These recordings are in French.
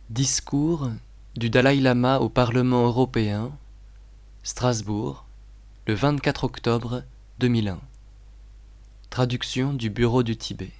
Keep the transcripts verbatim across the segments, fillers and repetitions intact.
Discours du Dalaï-Lama au Parlement européen, Strasbourg, le vingt-quatre octobre deux mille un. Traduction du Bureau du Tibet.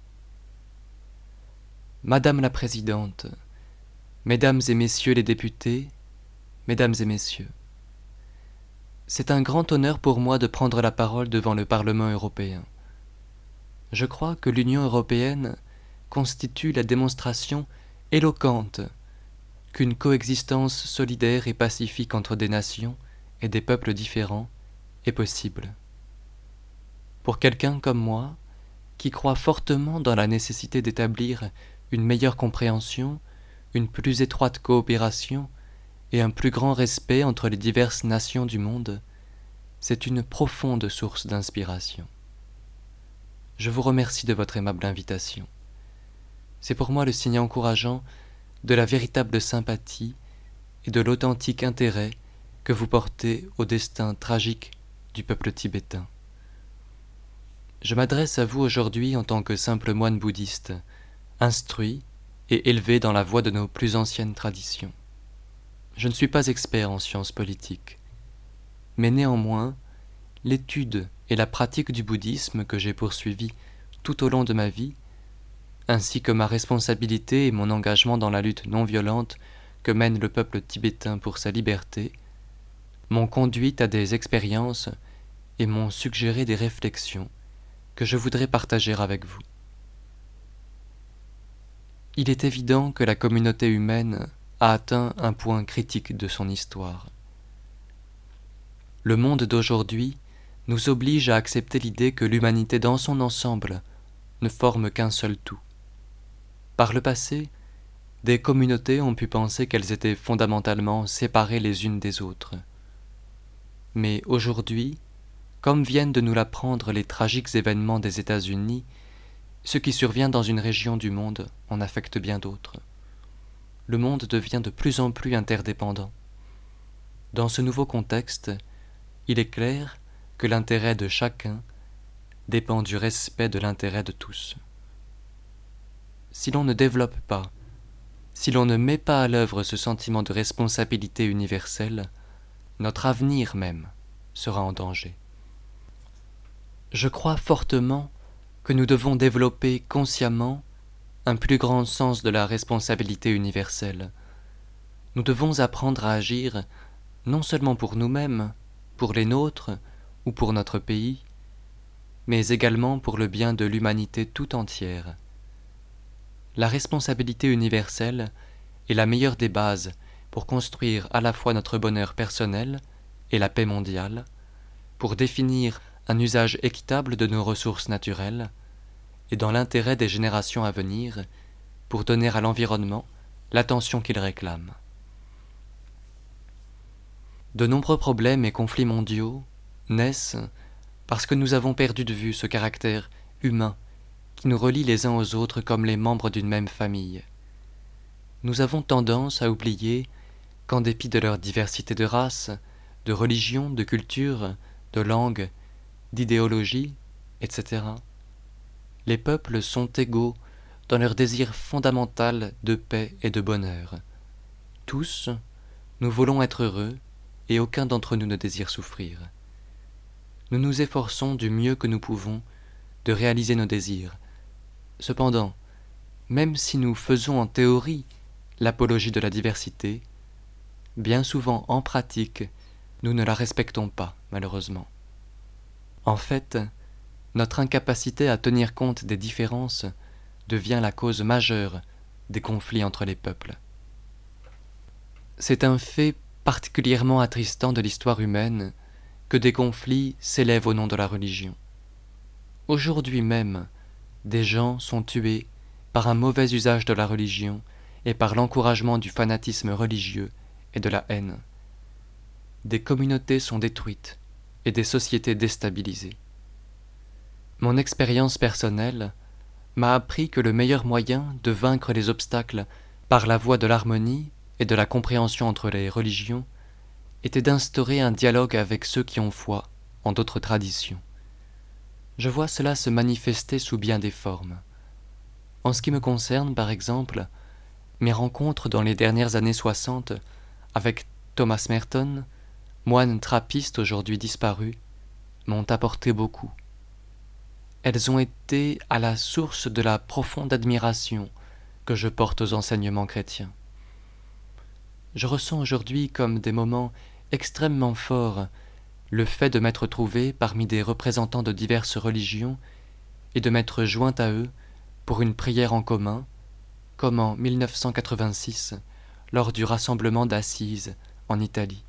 Madame la Présidente, Mesdames et Messieurs les députés, Mesdames et Messieurs, c'est un grand honneur pour moi de prendre la parole devant le Parlement européen. Je crois que l'Union européenne constitue la démonstration éloquente qu'une coexistence solidaire et pacifique entre des nations et des peuples différents est possible. Pour quelqu'un comme moi, qui croit fortement dans la nécessité d'établir une meilleure compréhension, une plus étroite coopération et un plus grand respect entre les diverses nations du monde, c'est une profonde source d'inspiration. Je vous remercie de votre aimable invitation. C'est pour moi le signe encourageant de la véritable sympathie et de l'authentique intérêt que vous portez au destin tragique du peuple tibétain. Je m'adresse à vous aujourd'hui en tant que simple moine bouddhiste, instruit et élevé dans la voie de nos plus anciennes traditions. Je ne suis pas expert en sciences politiques, mais néanmoins, l'étude et la pratique du bouddhisme que j'ai poursuivi tout au long de ma vie, ainsi que ma responsabilité et mon engagement dans la lutte non violente que mène le peuple tibétain pour sa liberté, m'ont conduit à des expériences et m'ont suggéré des réflexions que je voudrais partager avec vous. Il est évident que la communauté humaine a atteint un point critique de son histoire. Le monde d'aujourd'hui nous oblige à accepter l'idée que l'humanité dans son ensemble ne forme qu'un seul tout. Par le passé, des communautés ont pu penser qu'elles étaient fondamentalement séparées les unes des autres. Mais aujourd'hui, comme viennent de nous l'apprendre les tragiques événements des États-Unis, ce qui survient dans une région du monde en affecte bien d'autres. Le monde devient de plus en plus interdépendant. Dans ce nouveau contexte, il est clair que l'intérêt de chacun dépend du respect de l'intérêt de tous. Si l'on ne développe pas, si l'on ne met pas à l'œuvre ce sentiment de responsabilité universelle, notre avenir même sera en danger. Je crois fortement que nous devons développer consciemment un plus grand sens de la responsabilité universelle. Nous devons apprendre à agir non seulement pour nous-mêmes, pour les nôtres ou pour notre pays, mais également pour le bien de l'humanité tout entière. La responsabilité universelle est la meilleure des bases pour construire à la fois notre bonheur personnel et la paix mondiale, pour définir un usage équitable de nos ressources naturelles, et dans l'intérêt des générations à venir, pour donner à l'environnement l'attention qu'il réclame. De nombreux problèmes et conflits mondiaux naissent parce que nous avons perdu de vue ce caractère humain qui nous relie les uns aux autres comme les membres d'une même famille. Nous avons tendance à oublier qu'en dépit de leur diversité de races, de religions, de cultures, de langues, d'idéologies, et cetera, les peuples sont égaux dans leur désir fondamental de paix et de bonheur. Tous, nous voulons être heureux et aucun d'entre nous ne désire souffrir. Nous nous efforçons du mieux que nous pouvons de réaliser nos désirs. Cependant, même si nous faisons en théorie l'apologie de la diversité, bien souvent en pratique, nous ne la respectons pas, malheureusement. En fait, notre incapacité à tenir compte des différences devient la cause majeure des conflits entre les peuples. C'est un fait particulièrement attristant de l'histoire humaine que des conflits s'élèvent au nom de la religion. Aujourd'hui même, des gens sont tués par un mauvais usage de la religion et par l'encouragement du fanatisme religieux et de la haine. Des communautés sont détruites et des sociétés déstabilisées. Mon expérience personnelle m'a appris que le meilleur moyen de vaincre les obstacles par la voie de l'harmonie et de la compréhension entre les religions était d'instaurer un dialogue avec ceux qui ont foi en d'autres traditions. Je vois cela se manifester sous bien des formes. En ce qui me concerne, par exemple, Mes rencontres dans les dernières années soixante avec Thomas Merton, moine trappiste aujourd'hui disparu, m'ont apporté beaucoup. Elles ont été à la source de la profonde admiration que je porte aux enseignements chrétiens. Je ressens aujourd'hui comme des moments extrêmement forts le fait de m'être trouvé parmi des représentants de diverses religions et de m'être joint à eux pour une prière en commun, comme en mille neuf cent quatre-vingt-six, lors du rassemblement d'Assise, en Italie.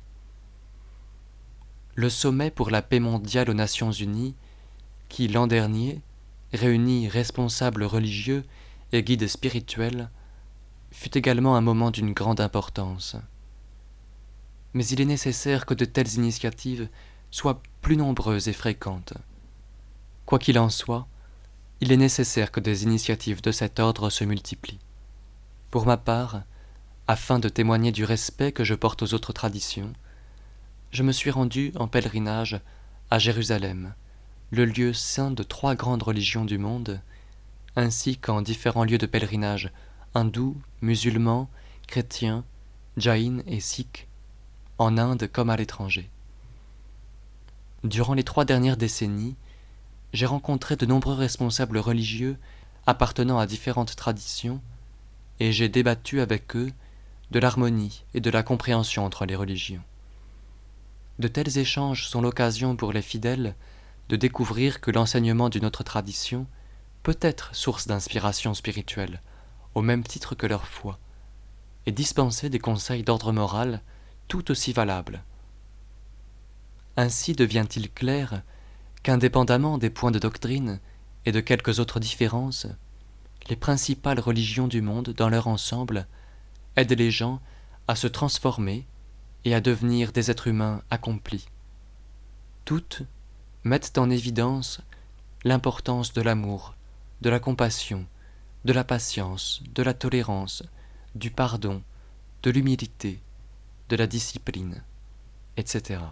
Le sommet pour la paix mondiale aux Nations Unies, qui l'an dernier réunit responsables religieux et guides spirituels, fut également un moment d'une grande importance. Mais il est nécessaire que de telles initiatives soient plus nombreuses et fréquentes. Quoi qu'il en soit, il est nécessaire que des initiatives de cet ordre se multiplient. Pour ma part, afin de témoigner du respect que je porte aux autres traditions, je me suis rendu en pèlerinage à Jérusalem, le lieu saint de trois grandes religions du monde, ainsi qu'en différents lieux de pèlerinage hindous, musulmans, chrétiens, jaïns et sikhs, en Inde comme à l'étranger. Durant les trois dernières décennies, j'ai rencontré de nombreux responsables religieux appartenant à différentes traditions et j'ai débattu avec eux de l'harmonie et de la compréhension entre les religions. De tels échanges sont l'occasion pour les fidèles de découvrir que l'enseignement d'une autre tradition peut être source d'inspiration spirituelle, au même titre que leur foi, et dispenser des conseils d'ordre moral tout aussi valables. Ainsi devient-il clair qu'indépendamment des points de doctrine et de quelques autres différences, les principales religions du monde, dans leur ensemble, aident les gens à se transformer et à devenir des êtres humains accomplis. Toutes mettent en évidence l'importance de l'amour, de la compassion, de la patience, de la tolérance, du pardon, de l'humilité, de la discipline, et cetera.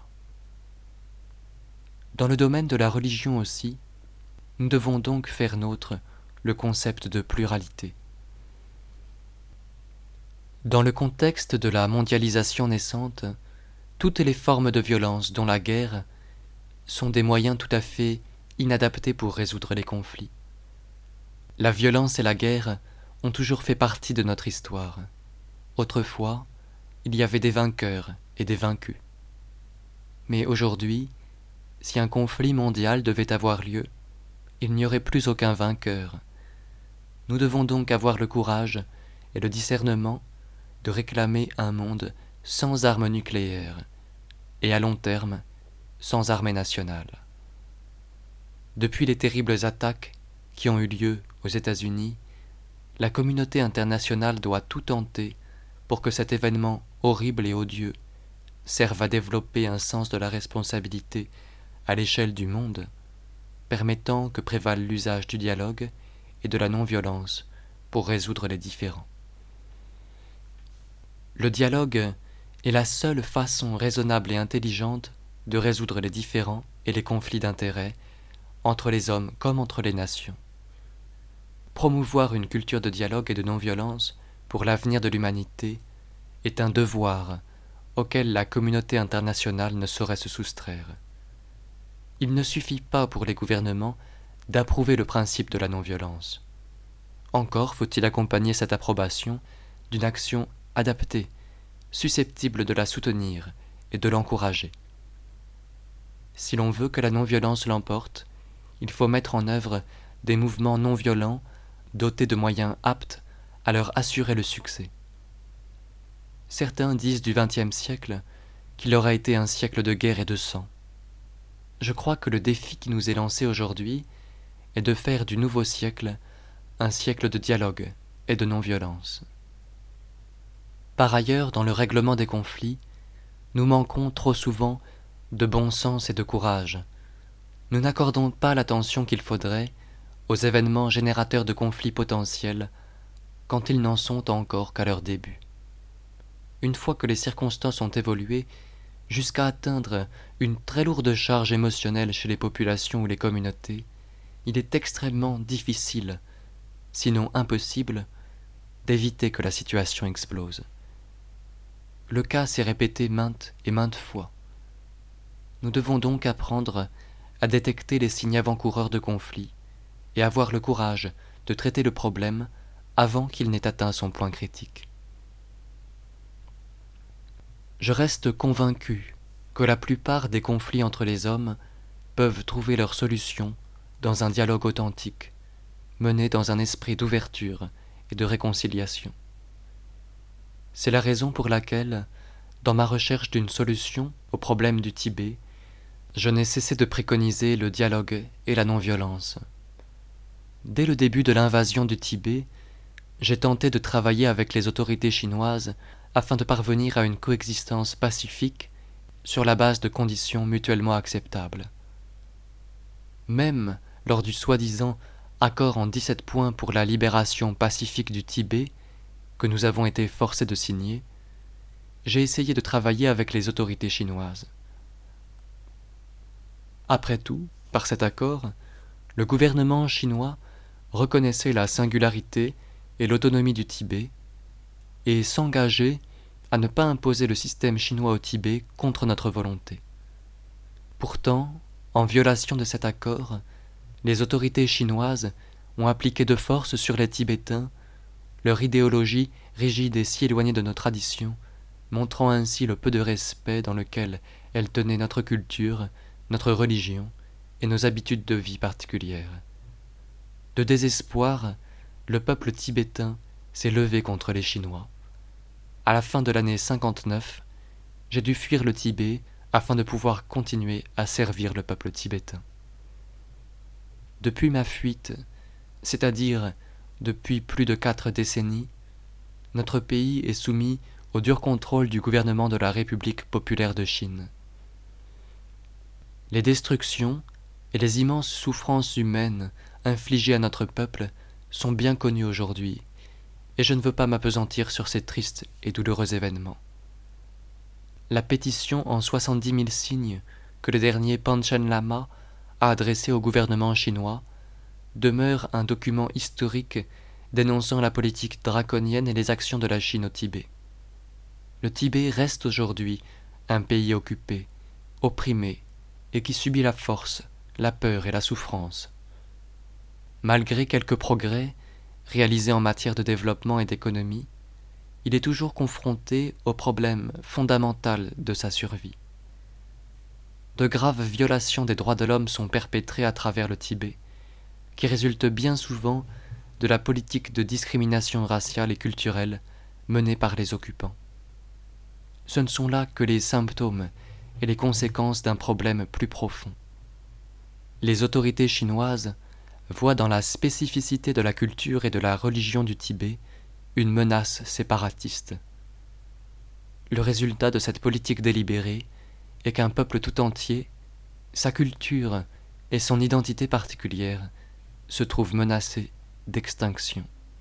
Dans le domaine de la religion aussi, nous devons donc faire nôtre le concept de pluralité. Dans le contexte de la mondialisation naissante, toutes les formes de violence, dont la guerre, sont des moyens tout à fait inadaptés pour résoudre les conflits. La violence et la guerre ont toujours fait partie de notre histoire. Autrefois, il y avait des vainqueurs et des vaincus. Mais aujourd'hui, si un conflit mondial devait avoir lieu, il n'y aurait plus aucun vainqueur. Nous devons donc avoir le courage et le discernement de réclamer un monde sans armes nucléaires et à long terme sans armée nationale. Depuis les terribles attaques qui ont eu lieu aux États-Unis, la communauté internationale doit tout tenter pour que cet événement horrible et odieux serve à développer un sens de la responsabilité à l'échelle du monde, permettant que prévale l'usage du dialogue et de la non-violence pour résoudre les différends. Le dialogue est la seule façon raisonnable et intelligente de résoudre les différends et les conflits d'intérêts entre les hommes comme entre les nations. Promouvoir une culture de dialogue et de non-violence pour l'avenir de l'humanité est un devoir auquel la communauté internationale ne saurait se soustraire. Il ne suffit pas pour les gouvernements d'approuver le principe de la non-violence. Encore faut-il accompagner cette approbation d'une action adaptée, susceptible de la soutenir et de l'encourager. Si l'on veut que la non-violence l'emporte, il faut mettre en œuvre des mouvements non-violents dotés de moyens aptes à leur assurer le succès. Certains disent du vingtième siècle qu'il aura été un siècle de guerre et de sang. Je crois que le défi qui nous est lancé aujourd'hui est de faire du nouveau siècle un siècle de dialogue et de non-violence. Par ailleurs, dans le règlement des conflits, nous manquons trop souvent de bon sens et de courage. Nous n'accordons pas l'attention qu'il faudrait aux événements générateurs de conflits potentiels quand ils n'en sont encore qu'à leur début. Une fois que les circonstances ont évolué jusqu'à atteindre une très lourde charge émotionnelle chez les populations ou les communautés, il est extrêmement difficile, sinon impossible, d'éviter que la situation explose. Le cas s'est répété maintes et maintes fois. Nous devons donc apprendre à détecter les signes avant-coureurs de conflit et avoir le courage de traiter le problème avant qu'il n'ait atteint son point critique. Je reste convaincu que la plupart des conflits entre les hommes peuvent trouver leur solution dans un dialogue authentique, mené dans un esprit d'ouverture et de réconciliation. C'est la raison pour laquelle, dans ma recherche d'une solution au problème du Tibet, je n'ai cessé de préconiser le dialogue et la non-violence. Dès le début de l'invasion du Tibet, j'ai tenté de travailler avec les autorités chinoises afin de parvenir à une coexistence pacifique sur la base de conditions mutuellement acceptables. Même lors du soi-disant accord en dix-sept points pour la libération pacifique du Tibet, que nous avons été forcés de signer, j'ai essayé de travailler avec les autorités chinoises. Après tout, par cet accord, le gouvernement chinois reconnaissait la singularité et l'autonomie du Tibet et s'engageait à ne pas imposer le système chinois au Tibet contre notre volonté. Pourtant, en violation de cet accord, les autorités chinoises ont appliqué de force sur les Tibétains leur idéologie rigide et si éloignée de nos traditions, montrant ainsi le peu de respect dans lequel elles tenaient notre culture, notre religion et nos habitudes de vie particulières. De désespoir, le peuple tibétain s'est levé contre les Chinois. À la fin de l'année cinquante-neuf, j'ai dû fuir le Tibet afin de pouvoir continuer à servir le peuple tibétain. Depuis ma fuite, c'est-à-dire depuis plus de quatre décennies, notre pays est soumis au dur contrôle du gouvernement de la République populaire de Chine. Les destructions et les immenses souffrances humaines infligées à notre peuple sont bien connues aujourd'hui, et je ne veux pas m'appesantir sur ces tristes et douloureux événements. La pétition en soixante-dix mille signes que le dernier Panchen Lama a adressée au gouvernement chinois demeure un document historique dénonçant la politique draconienne et les actions de la Chine au Tibet. Le Tibet reste aujourd'hui un pays occupé, opprimé, et qui subit la force, la peur et la souffrance. Malgré quelques progrès réalisés en matière de développement et d'économie, il est toujours confronté au problème fondamental de sa survie. De graves violations des droits de l'homme sont perpétrées à travers le Tibet, qui résultent bien souvent de la politique de discrimination raciale et culturelle menée par les occupants. Ce ne sont là que les symptômes et les conséquences d'un problème plus profond. Les autorités chinoises voient dans la spécificité de la culture et de la religion du Tibet une menace séparatiste. Le résultat de cette politique délibérée est qu'un peuple tout entier, sa culture et son identité particulière se trouvent menacés d'extinction.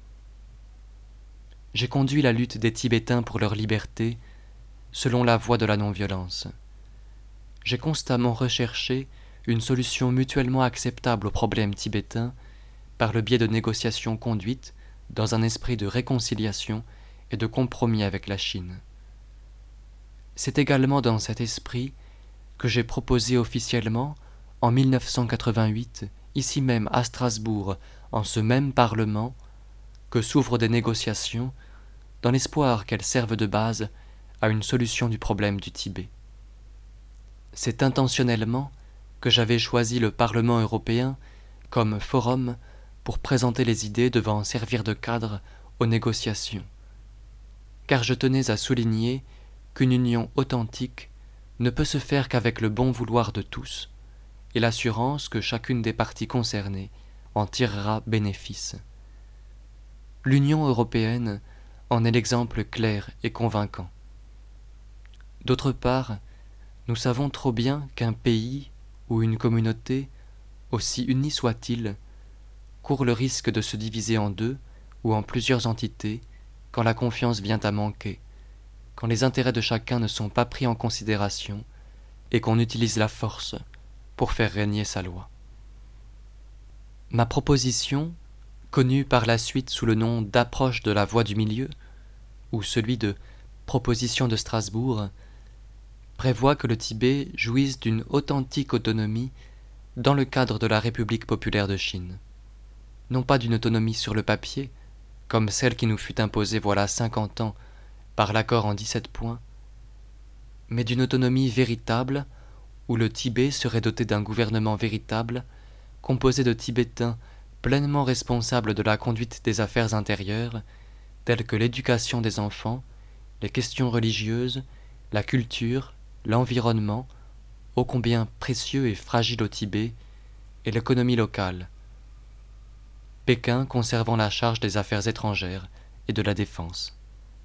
J'ai conduit la lutte des Tibétains pour leur liberté selon la voie de la non-violence. J'ai constamment recherché une solution mutuellement acceptable au problème tibétain par le biais de négociations conduites dans un esprit de réconciliation et de compromis avec la Chine. C'est également dans cet esprit que j'ai proposé officiellement, en mille neuf cent quatre-vingt-huit, ici même à Strasbourg, en ce même Parlement, que s'ouvrent des négociations dans l'espoir qu'elles servent de base à une solution du problème du Tibet. C'est intentionnellement que j'avais choisi le Parlement européen comme forum pour présenter les idées devant servir de cadre aux négociations, car je tenais à souligner qu'une union authentique ne peut se faire qu'avec le bon vouloir de tous et l'assurance que chacune des parties concernées en tirera bénéfice. L'Union européenne en est l'exemple clair et convaincant. D'autre part, nous savons trop bien qu'un pays ou une communauté, aussi unie soit-il, court le risque de se diviser en deux ou en plusieurs entités quand la confiance vient à manquer, quand les intérêts de chacun ne sont pas pris en considération et qu'on utilise la force pour faire régner sa loi. Ma proposition, connu par la suite sous le nom d'approche de la voie du milieu, ou celui de proposition de Strasbourg, prévoit que le Tibet jouisse d'une authentique autonomie dans le cadre de la République populaire de Chine. Non pas d'une autonomie sur le papier, comme celle qui nous fut imposée voilà cinquante ans par l'accord en dix-sept points, mais d'une autonomie véritable, où le Tibet serait doté d'un gouvernement véritable, composé de Tibétains pleinement responsables de la conduite des affaires intérieures, telles que l'éducation des enfants, les questions religieuses, la culture, l'environnement, ô combien précieux et fragile au Tibet, et l'économie locale, Pékin conservant la charge des affaires étrangères et de la défense.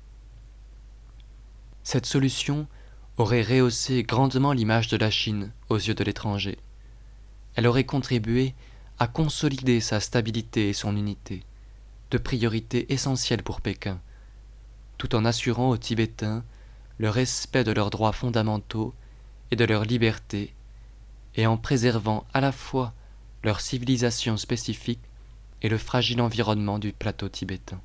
Cette solution aurait rehaussé grandement l'image de la Chine aux yeux de l'étranger. Elle aurait contribué à consolider sa stabilité et son unité, deux priorités essentielles pour Pékin, tout en assurant aux Tibétains le respect de leurs droits fondamentaux et de leur liberté, et en préservant à la fois leur civilisation spécifique et le fragile environnement du plateau tibétain.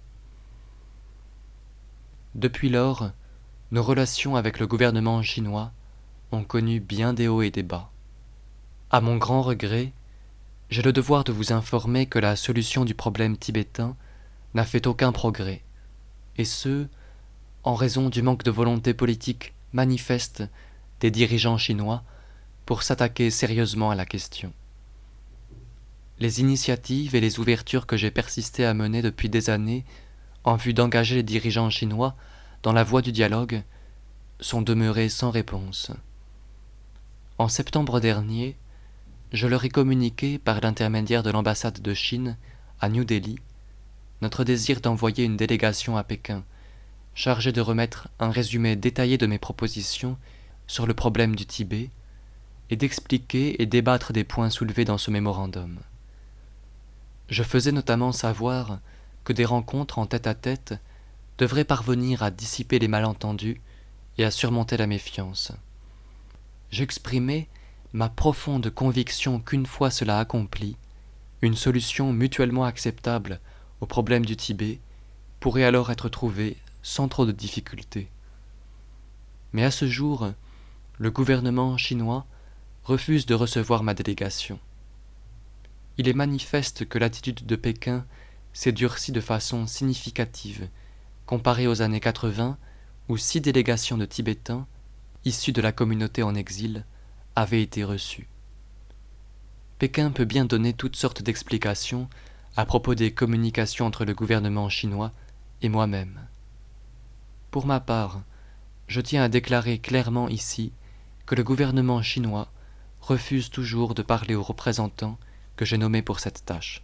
Depuis lors, nos relations avec le gouvernement chinois ont connu bien des hauts et des bas. À mon grand regret, j'ai le devoir de vous informer que la solution du problème tibétain n'a fait aucun progrès, et ce, en raison du manque de volonté politique manifeste des dirigeants chinois pour s'attaquer sérieusement à la question. Les initiatives et les ouvertures que j'ai persisté à mener depuis des années en vue d'engager les dirigeants chinois dans la voie du dialogue sont demeurées sans réponse. En septembre dernier, je leur ai communiqué par l'intermédiaire de l'ambassade de Chine à New Delhi notre désir d'envoyer une délégation à Pékin, chargée de remettre un résumé détaillé de mes propositions sur le problème du Tibet et d'expliquer et débattre des points soulevés dans ce mémorandum. Je faisais notamment savoir que des rencontres en tête-à-tête devraient parvenir à dissiper les malentendus et à surmonter la méfiance. J'exprimais ma profonde conviction qu'une fois cela accompli, une solution mutuellement acceptable au problème du Tibet pourrait alors être trouvée sans trop de difficultés. Mais à ce jour, le gouvernement chinois refuse de recevoir ma délégation. Il est manifeste que l'attitude de Pékin s'est durcie de façon significative, comparée aux années quatre-vingts, où six délégations de Tibétains, issus de la communauté en exil, avaient été reçues. Pékin peut bien donner toutes sortes d'explications à propos des communications entre le gouvernement chinois et moi-même. Pour ma part, je tiens à déclarer clairement ici que le gouvernement chinois refuse toujours de parler aux représentants que j'ai nommés pour cette tâche.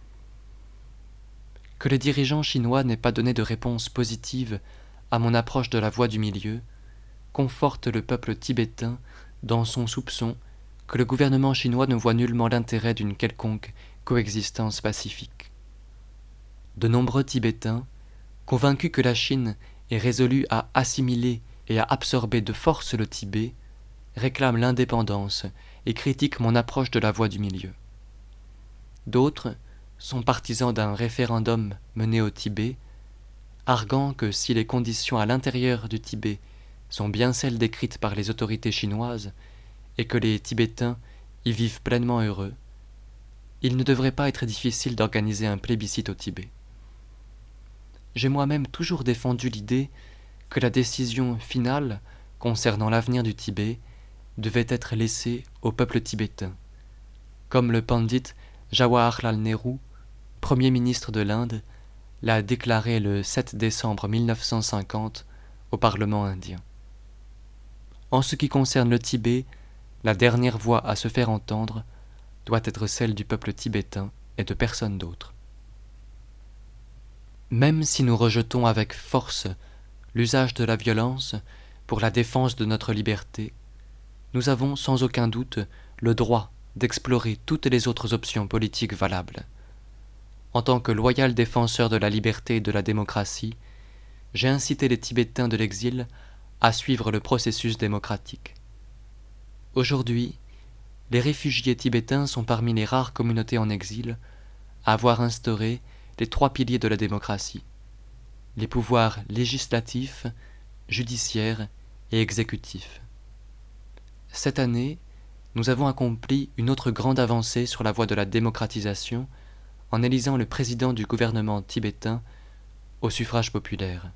Que les dirigeants chinois n'aient pas donné de réponse positive à mon approche de la voie du milieu conforte le peuple tibétain dans son soupçon que le gouvernement chinois ne voit nullement l'intérêt d'une quelconque coexistence pacifique. De nombreux Tibétains, convaincus que la Chine est résolue à assimiler et à absorber de force le Tibet, réclament l'indépendance et critiquent mon approche de la voie du milieu. D'autres sont partisans d'un référendum mené au Tibet, arguant que si les conditions à l'intérieur du Tibet sont bien celles décrites par les autorités chinoises et que les Tibétains y vivent pleinement heureux, il ne devrait pas être difficile d'organiser un plébiscite au Tibet. J'ai moi-même toujours défendu l'idée que la décision finale concernant l'avenir du Tibet devait être laissée au peuple tibétain, comme le pandit Jawaharlal Nehru, Premier ministre de l'Inde, l'a déclaré le sept décembre mille neuf cent cinquante au Parlement indien. En ce qui concerne le Tibet, la dernière voix à se faire entendre doit être celle du peuple tibétain et de personne d'autre. Même si nous rejetons avec force l'usage de la violence pour la défense de notre liberté, nous avons sans aucun doute le droit d'explorer toutes les autres options politiques valables. En tant que loyal défenseur de la liberté et de la démocratie, j'ai incité les Tibétains de l'exil à suivre le processus démocratique. Aujourd'hui, les réfugiés tibétains sont parmi les rares communautés en exil à avoir instauré les trois piliers de la démocratie, les pouvoirs législatifs, judiciaires et exécutifs. Cette année, nous avons accompli une autre grande avancée sur la voie de la démocratisation en élisant le président du gouvernement tibétain au suffrage populaire.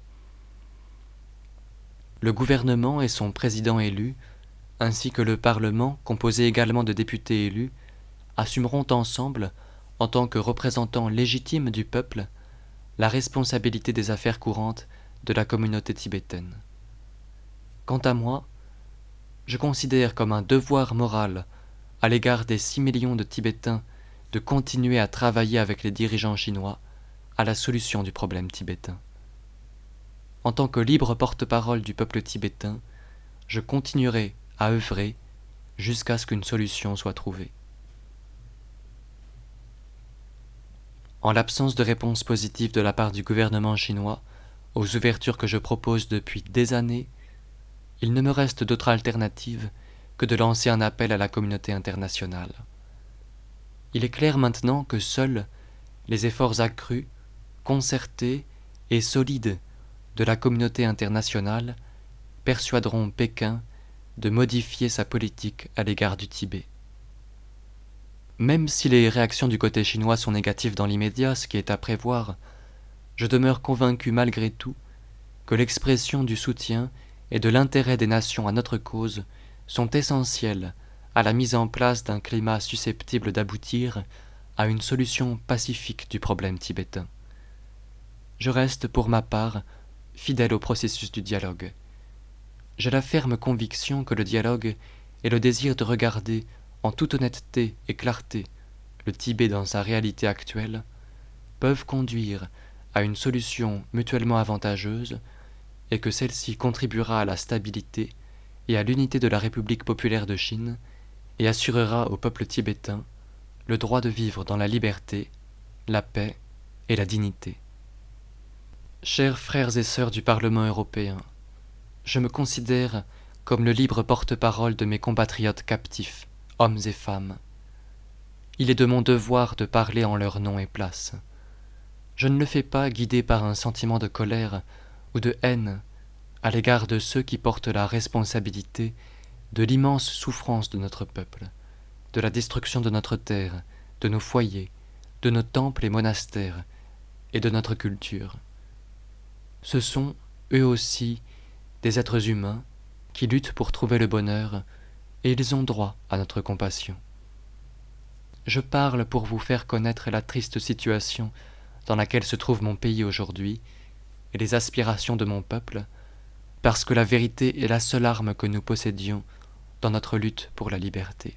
Le gouvernement et son président élu, ainsi que le Parlement, composé également de députés élus, assumeront ensemble, en tant que représentants légitimes du peuple, la responsabilité des affaires courantes de la communauté tibétaine. Quant à moi, je considère comme un devoir moral à l'égard des six millions de Tibétains de continuer à travailler avec les dirigeants chinois à la solution du problème tibétain. En tant que libre porte-parole du peuple tibétain, je continuerai à œuvrer jusqu'à ce qu'une solution soit trouvée. En l'absence de réponse positive de la part du gouvernement chinois aux ouvertures que je propose depuis des années, il ne me reste d'autre alternative que de lancer un appel à la communauté internationale. Il est clair maintenant que seuls les efforts accrus, concertés et solides de la communauté internationale persuaderont Pékin de modifier sa politique à l'égard du Tibet. Même si les réactions du côté chinois sont négatives dans l'immédiat, ce qui est à prévoir, je demeure convaincu malgré tout que l'expression du soutien et de l'intérêt des nations à notre cause sont essentielles à la mise en place d'un climat susceptible d'aboutir à une solution pacifique du problème tibétain. Je reste, pour ma part, fidèle au processus du dialogue. J'ai la ferme conviction que le dialogue et le désir de regarder en toute honnêteté et clarté le Tibet dans sa réalité actuelle peuvent conduire à une solution mutuellement avantageuse et que celle-ci contribuera à la stabilité et à l'unité de la République populaire de Chine et assurera au peuple tibétain le droit de vivre dans la liberté, la paix et la dignité. Chers frères et sœurs du Parlement européen, je me considère comme le libre porte-parole de mes compatriotes captifs, hommes et femmes. Il est de mon devoir de parler en leur nom et place. Je ne le fais pas guidé par un sentiment de colère ou de haine à l'égard de ceux qui portent la responsabilité de l'immense souffrance de notre peuple, de la destruction de notre terre, de nos foyers, de nos temples et monastères, et de notre culture. Ce sont, eux aussi, des êtres humains qui luttent pour trouver le bonheur, et ils ont droit à notre compassion. Je parle pour vous faire connaître la triste situation dans laquelle se trouve mon pays aujourd'hui, et les aspirations de mon peuple, parce que la vérité est la seule arme que nous possédions dans notre lutte pour la liberté.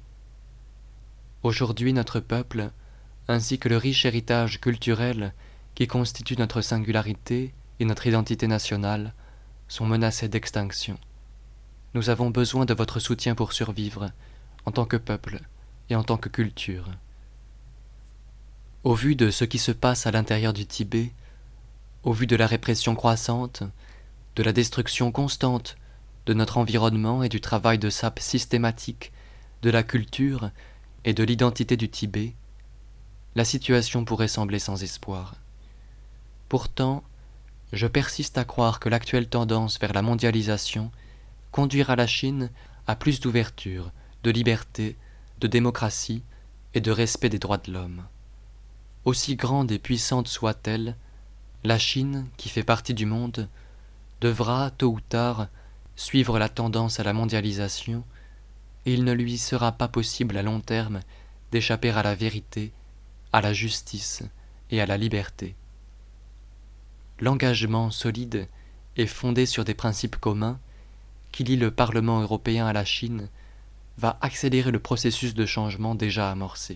Aujourd'hui, notre peuple, ainsi que le riche héritage culturel qui constitue notre singularité et notre identité nationale, sont menacés d'extinction. Nous avons besoin de votre soutien pour survivre, en tant que peuple et en tant que culture. Au vu de ce qui se passe à l'intérieur du Tibet, au vu de la répression croissante, de la destruction constante de notre environnement et du travail de sape systématique de la culture et de l'identité du Tibet, la situation pourrait sembler sans espoir. Pourtant, je persiste à croire que l'actuelle tendance vers la mondialisation conduira la Chine à plus d'ouverture, de liberté, de démocratie et de respect des droits de l'homme. Aussi grande et puissante soit-elle, la Chine, qui fait partie du monde, devra, tôt ou tard, suivre la tendance à la mondialisation, et il ne lui sera pas possible à long terme d'échapper à la vérité, à la justice et à la liberté. L'engagement solide et fondé sur des principes communs qui lient le Parlement européen à la Chine va accélérer le processus de changement déjà amorcé.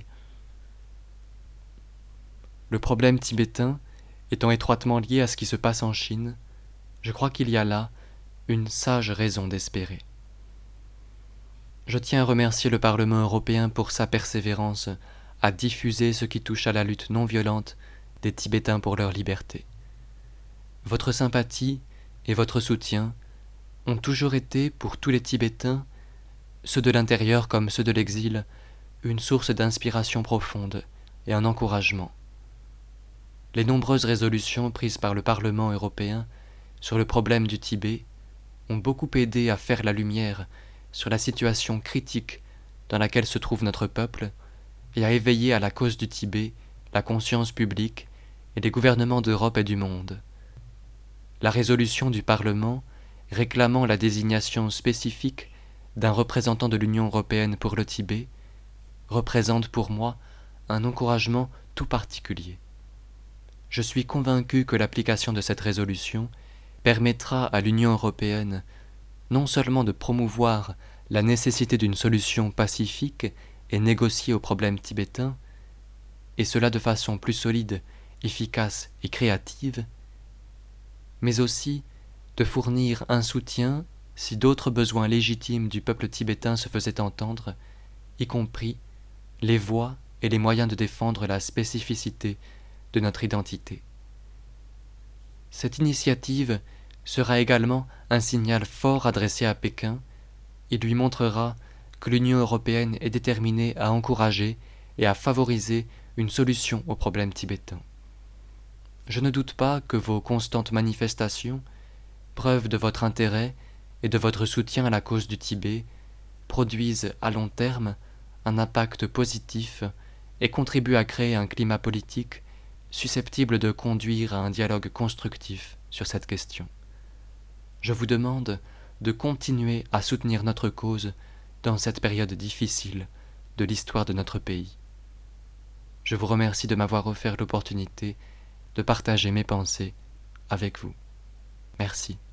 Le problème tibétain étant étroitement lié à ce qui se passe en Chine, je crois qu'il y a là une sage raison d'espérer. Je tiens à remercier le Parlement européen pour sa persévérance à diffuser ce qui touche à la lutte non violente des Tibétains pour leur liberté. Votre sympathie et votre soutien ont toujours été, pour tous les Tibétains, ceux de l'intérieur comme ceux de l'exil, une source d'inspiration profonde et un encouragement. Les nombreuses résolutions prises par le Parlement européen sur le problème du Tibet ont beaucoup aidé à faire la lumière sur la situation critique dans laquelle se trouve notre peuple et à éveiller à la cause du Tibet la conscience publique et des gouvernements d'Europe et du monde. La résolution du Parlement réclamant la désignation spécifique d'un représentant de l'Union européenne pour le Tibet représente pour moi un encouragement tout particulier. Je suis convaincu que l'application de cette résolution permettra à l'Union européenne non seulement de promouvoir la nécessité d'une solution pacifique et négociée au problème tibétain, et cela de façon plus solide, efficace et créative, mais aussi de fournir un soutien si d'autres besoins légitimes du peuple tibétain se faisaient entendre, y compris les voies et les moyens de défendre la spécificité de notre identité. Cette initiative sera également un signal fort adressé à Pékin et lui montrera que l'Union européenne est déterminée à encourager et à favoriser une solution au problème tibétain. Je ne doute pas que vos constantes manifestations, preuve de votre intérêt et de votre soutien à la cause du Tibet, produisent à long terme un impact positif et contribuent à créer un climat politique susceptible de conduire à un dialogue constructif sur cette question. Je vous demande de continuer à soutenir notre cause dans cette période difficile de l'histoire de notre pays. Je vous remercie de m'avoir offert l'opportunité de partager mes pensées avec vous. Merci.